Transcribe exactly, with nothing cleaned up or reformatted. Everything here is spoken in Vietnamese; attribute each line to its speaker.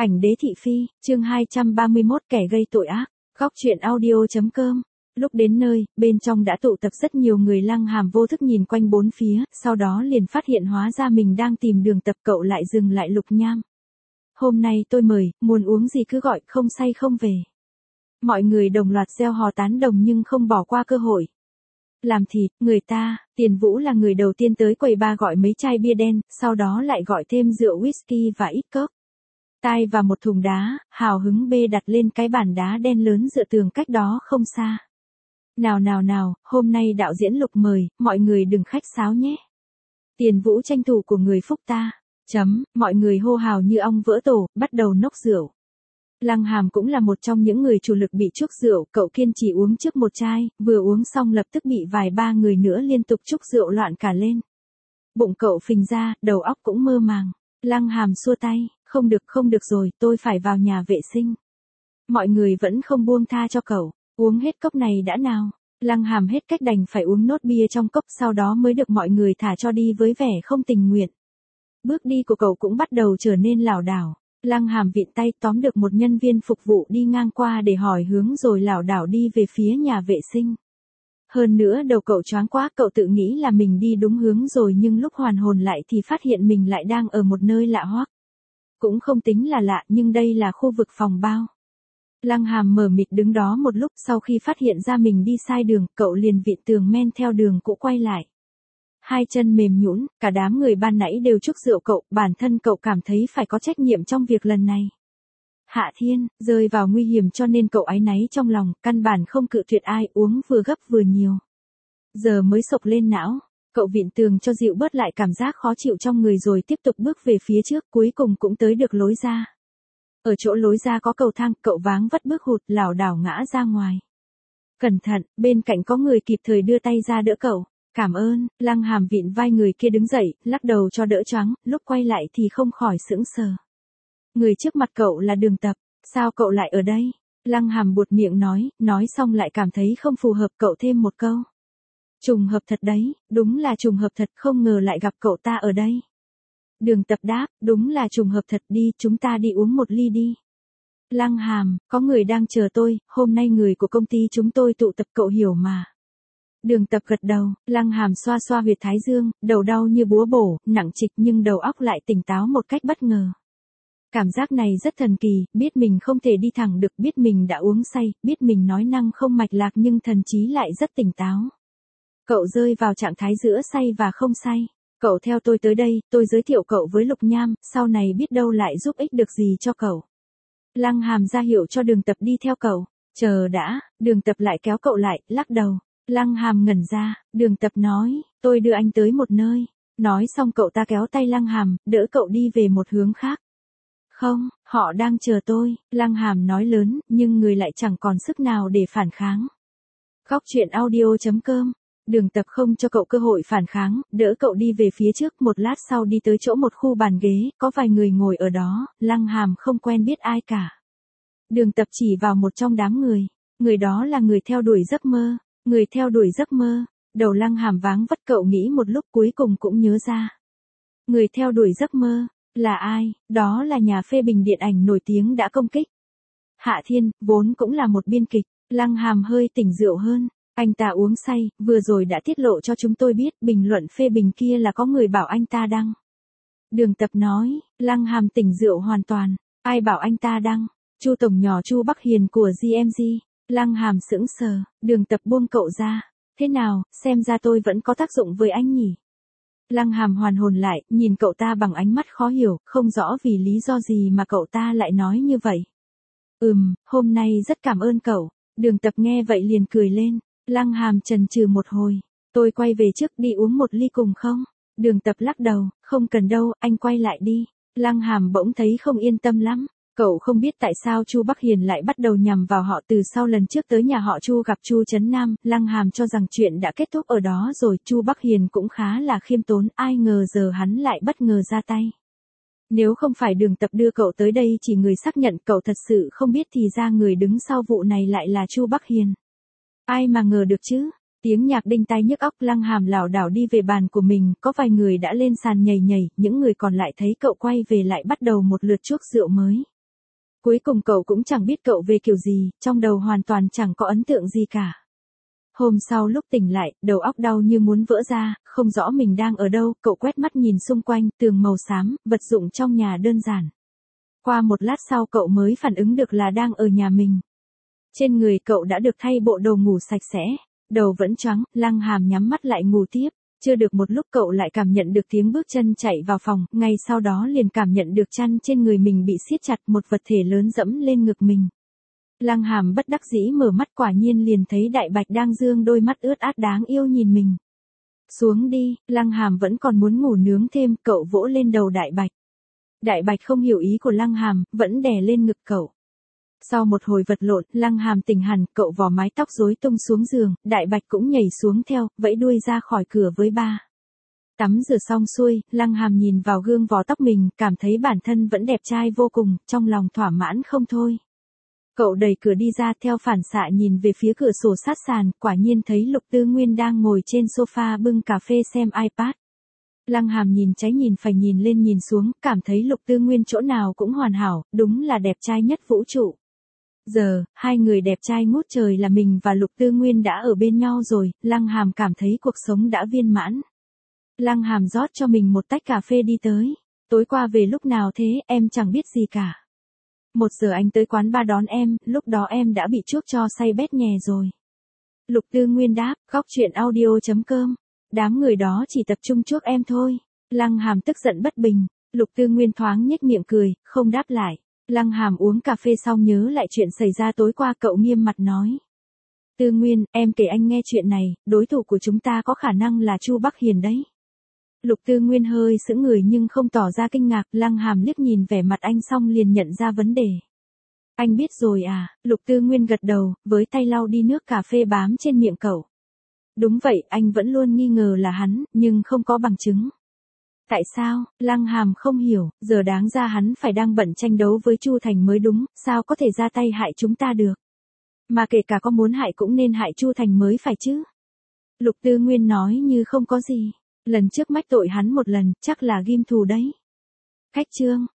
Speaker 1: Ảnh đế thị phi, chương hai trăm ba mươi mốt kẻ gây tội ác, góc truyện audio.com. Lúc đến nơi, bên trong đã tụ tập rất nhiều người. Lăng Hàm vô thức nhìn quanh bốn phía, sau đó liền phát hiện hóa ra mình đang tìm Đường Tập. Cậu lại dừng lại. Lục Nham, hôm nay tôi mời, muốn uống gì cứ gọi, không say không về. Mọi người đồng loạt reo hò tán đồng nhưng không bỏ qua cơ hội. Làm thịt, người ta. Tiền Vũ là người đầu tiên tới quầy bar gọi mấy chai bia đen, sau đó lại gọi thêm rượu whisky và ít cốc tai và một thùng đá, hào hứng bê đặt lên cái bàn đá đen lớn dựa tường cách đó không xa. Nào nào nào, hôm nay đạo diễn Lục mời, mọi người đừng khách sáo nhé. Tiền Vũ tranh thủ của người phúc ta. Chấm, mọi người hô hào như ong vỡ tổ, bắt đầu nốc rượu. Lăng Hàm cũng là một trong những người chủ lực bị chuốc rượu, cậu kiên trì uống trước một chai, vừa uống xong lập tức bị vài ba người nữa liên tục chuốc rượu loạn cả lên. Bụng cậu phình ra, đầu óc cũng mơ màng. Lăng Hàm xua tay, không được không được rồi, tôi phải vào nhà vệ sinh. Mọi người vẫn không buông tha cho cậu, uống hết cốc này đã nào. Lăng Hàm hết cách đành phải uống nốt bia trong cốc, sau đó mới được mọi người thả cho đi với vẻ không tình nguyện. Bước đi của cậu cũng bắt đầu trở nên lảo đảo. Lăng Hàm vịn tay tóm được một nhân viên phục vụ đi ngang qua để hỏi hướng rồi lảo đảo đi về phía nhà vệ sinh. Hơn nữa đầu cậu choáng quá, cậu tự nghĩ là mình đi đúng hướng rồi nhưng lúc hoàn hồn lại thì phát hiện mình lại đang ở một nơi lạ hoắc. Cũng không tính là lạ nhưng đây là khu vực phòng bao. Lăng Hàm mờ mịt đứng đó một lúc, sau khi phát hiện ra mình đi sai đường, cậu liền vịn tường men theo đường cũ quay lại. Hai chân mềm nhũn, cả đám người ban nãy đều chúc rượu cậu, bản thân cậu cảm thấy phải có trách nhiệm trong việc lần này. Hạ Thiên, rơi vào nguy hiểm cho nên cậu áy náy trong lòng, căn bản không cự tuyệt ai, uống vừa gấp vừa nhiều. Giờ mới sộc lên não, cậu vịn tường cho dịu bớt lại cảm giác khó chịu trong người rồi tiếp tục bước về phía trước, cuối cùng cũng tới được lối ra. Ở chỗ lối ra có cầu thang, cậu váng vất bước hụt, lảo đảo ngã ra ngoài. Cẩn thận, bên cạnh có người kịp thời đưa tay ra đỡ cậu. Cảm ơn. Lăng Hàm vịn vai người kia đứng dậy, lắc đầu cho đỡ choáng, lúc quay lại thì không khỏi sững sờ. Người trước mặt cậu là Đường Tập, sao cậu lại ở đây? Lăng Hàm buột miệng nói, nói xong lại cảm thấy không phù hợp, cậu thêm một câu. Trùng hợp thật đấy, đúng là trùng hợp thật, không ngờ lại gặp cậu ta ở đây. Đường Tập đáp, đúng là trùng hợp thật, đi, chúng ta đi uống một ly đi. Lăng Hàm, có người đang chờ tôi, hôm nay người của công ty chúng tôi tụ tập, cậu hiểu mà. Đường Tập gật đầu, Lăng Hàm xoa xoa huyệt thái dương, đầu đau như búa bổ, nặng trịch nhưng đầu óc lại tỉnh táo một cách bất ngờ. Cảm giác này rất thần kỳ, biết mình không thể đi thẳng được, biết mình đã uống say, biết mình nói năng không mạch lạc nhưng thần trí lại rất tỉnh táo. Cậu rơi vào trạng thái giữa say và không say. Cậu theo tôi tới đây, tôi giới thiệu cậu với Lục Nham, sau này biết đâu lại giúp ích được gì cho cậu. Lăng Hàm ra hiệu cho Đường Tập đi theo cậu. Chờ đã, Đường Tập lại kéo cậu lại, lắc đầu. Lăng Hàm ngẩn ra, Đường Tập nói, tôi đưa anh tới một nơi. Nói xong cậu ta kéo tay Lăng Hàm, đỡ cậu đi về một hướng khác. Không, họ đang chờ tôi, Lăng Hàm nói lớn, nhưng người lại chẳng còn sức nào để phản kháng. Góc truyện audio.com. Đường Tập không cho cậu cơ hội phản kháng, đỡ cậu đi về phía trước, một lát sau đi tới chỗ một khu bàn ghế, có vài người ngồi ở đó, Lăng Hàm không quen biết ai cả. Đường Tập chỉ vào một trong đám người, người đó là người theo đuổi giấc mơ. Người theo đuổi giấc mơ, đầu Lăng Hàm váng vất, cậu nghĩ một lúc cuối cùng cũng nhớ ra. Người theo đuổi giấc mơ, là ai? Đó là nhà phê bình điện ảnh nổi tiếng đã công kích. Hạ Thiên, vốn cũng là một biên kịch. Lăng Hàm hơi tỉnh rượu hơn, anh ta uống say, vừa rồi đã tiết lộ cho chúng tôi biết, bình luận phê bình kia là có người bảo anh ta đăng. Đường Tập nói, Lăng Hàm tỉnh rượu hoàn toàn, ai bảo anh ta đăng? Chu tổng nhỏ Chu Bắc Hiền của giê em giê. Lăng Hàm sững sờ, Đường Tập buông cậu ra. Thế nào, xem ra tôi vẫn có tác dụng với anh nhỉ? Lăng Hàm hoàn hồn lại, nhìn cậu ta bằng ánh mắt khó hiểu, không rõ vì lý do gì mà cậu ta lại nói như vậy. Ừm, hôm nay rất cảm ơn cậu. Đường Tập nghe vậy liền cười lên. Lăng Hàm chần chừ một hồi. Tôi quay về trước, đi uống một ly cùng không? Đường Tập lắc đầu, không cần đâu, anh quay lại đi. Lăng Hàm bỗng thấy không yên tâm lắm. Cậu không biết tại sao Chu Bắc Hiền lại bắt đầu nhằm vào họ từ sau lần trước tới nhà họ Chu gặp Chu Trấn Nam, Lăng Hàm cho rằng chuyện đã kết thúc ở đó rồi, Chu Bắc Hiền cũng khá là khiêm tốn, ai ngờ giờ hắn lại bất ngờ ra tay. Nếu không phải Đường Tập đưa cậu tới đây chỉ người xác nhận, cậu thật sự không biết thì ra người đứng sau vụ này lại là Chu Bắc Hiền. Ai mà ngờ được chứ? Tiếng nhạc đinh tai nhức óc, Lăng Hàm lảo đảo đi về bàn của mình, có vài người đã lên sàn nhảy nhảy, những người còn lại thấy cậu quay về lại bắt đầu một lượt chuốc rượu mới. Cuối cùng cậu cũng chẳng biết cậu về kiểu gì, trong đầu hoàn toàn chẳng có ấn tượng gì cả. Hôm sau lúc tỉnh lại, đầu óc đau như muốn vỡ ra, không rõ mình đang ở đâu, cậu quét mắt nhìn xung quanh, tường màu xám, vật dụng trong nhà đơn giản. Qua một lát sau cậu mới phản ứng được là đang ở nhà mình. Trên người cậu đã được thay bộ đồ ngủ sạch sẽ, đầu vẫn choáng, Lăng Hàm nhắm mắt lại ngủ tiếp. Chưa được một lúc cậu lại cảm nhận được tiếng bước chân chạy vào phòng, ngay sau đó liền cảm nhận được chăn trên người mình bị siết chặt, một vật thể lớn dẫm lên ngực mình. Lăng Hàm bất đắc dĩ mở mắt, quả nhiên liền thấy Đại Bạch đang dương đôi mắt ướt át đáng yêu nhìn mình. Xuống đi, Lăng Hàm vẫn còn muốn ngủ nướng thêm, cậu vỗ lên đầu Đại Bạch. Đại Bạch không hiểu ý của Lăng Hàm, vẫn đè lên ngực cậu. Sau một hồi vật lộn, Lăng Hàm tỉnh hẳn, cậu vò mái tóc rối tung xuống giường, Đại Bạch cũng nhảy xuống theo, vẫy đuôi ra khỏi cửa với ba. Tắm rửa xong xuôi, Lăng Hàm nhìn vào gương vò tóc mình, cảm thấy bản thân vẫn đẹp trai vô cùng, trong lòng thỏa mãn không thôi. Cậu đẩy cửa đi ra, theo phản xạ nhìn về phía cửa sổ sát sàn, quả nhiên thấy Lục Tư Nguyên đang ngồi trên sofa bưng cà phê xem iPad. Lăng Hàm nhìn trái nhìn phải nhìn lên nhìn xuống, cảm thấy Lục Tư Nguyên chỗ nào cũng hoàn hảo, đúng là đẹp trai nhất vũ trụ. Giờ, hai người đẹp trai ngút trời là mình và Lục Tư Nguyên đã ở bên nhau rồi, Lăng Hàm cảm thấy cuộc sống đã viên mãn. Lăng Hàm rót cho mình một tách cà phê đi tới. Tối qua về lúc nào thế, em chẳng biết gì cả. Một giờ anh tới quán ba đón em, lúc đó em đã bị chuốc cho say bét nhè rồi. Lục Tư Nguyên đáp, góc chuyện audio chấm com. Đám người đó chỉ tập trung chuốc em thôi. Lăng Hàm tức giận bất bình. Lục Tư Nguyên thoáng nhếch miệng cười, không đáp lại. Lăng Hàm uống cà phê xong nhớ lại chuyện xảy ra tối qua, cậu nghiêm mặt nói. Tư Nguyên, em kể anh nghe chuyện này, đối thủ của chúng ta có khả năng là Chu Bắc Hiền đấy. Lục Tư Nguyên hơi sững người nhưng không tỏ ra kinh ngạc, Lăng Hàm liếc nhìn vẻ mặt anh xong liền nhận ra vấn đề. Anh biết rồi à, Lục Tư Nguyên gật đầu, với tay lau đi nước cà phê bám trên miệng cậu. Đúng vậy, anh vẫn luôn nghi ngờ là hắn, nhưng không có bằng chứng. Tại sao, Lăng Hàm không hiểu, giờ đáng ra hắn phải đang bận tranh đấu với Chu Thành mới đúng, sao có thể ra tay hại chúng ta được. Mà kể cả có muốn hại cũng nên hại Chu Thành mới phải chứ. Lục Tư Nguyên nói như không có gì. Lần trước mách tội hắn một lần, chắc là ghim thù đấy. Khách trương,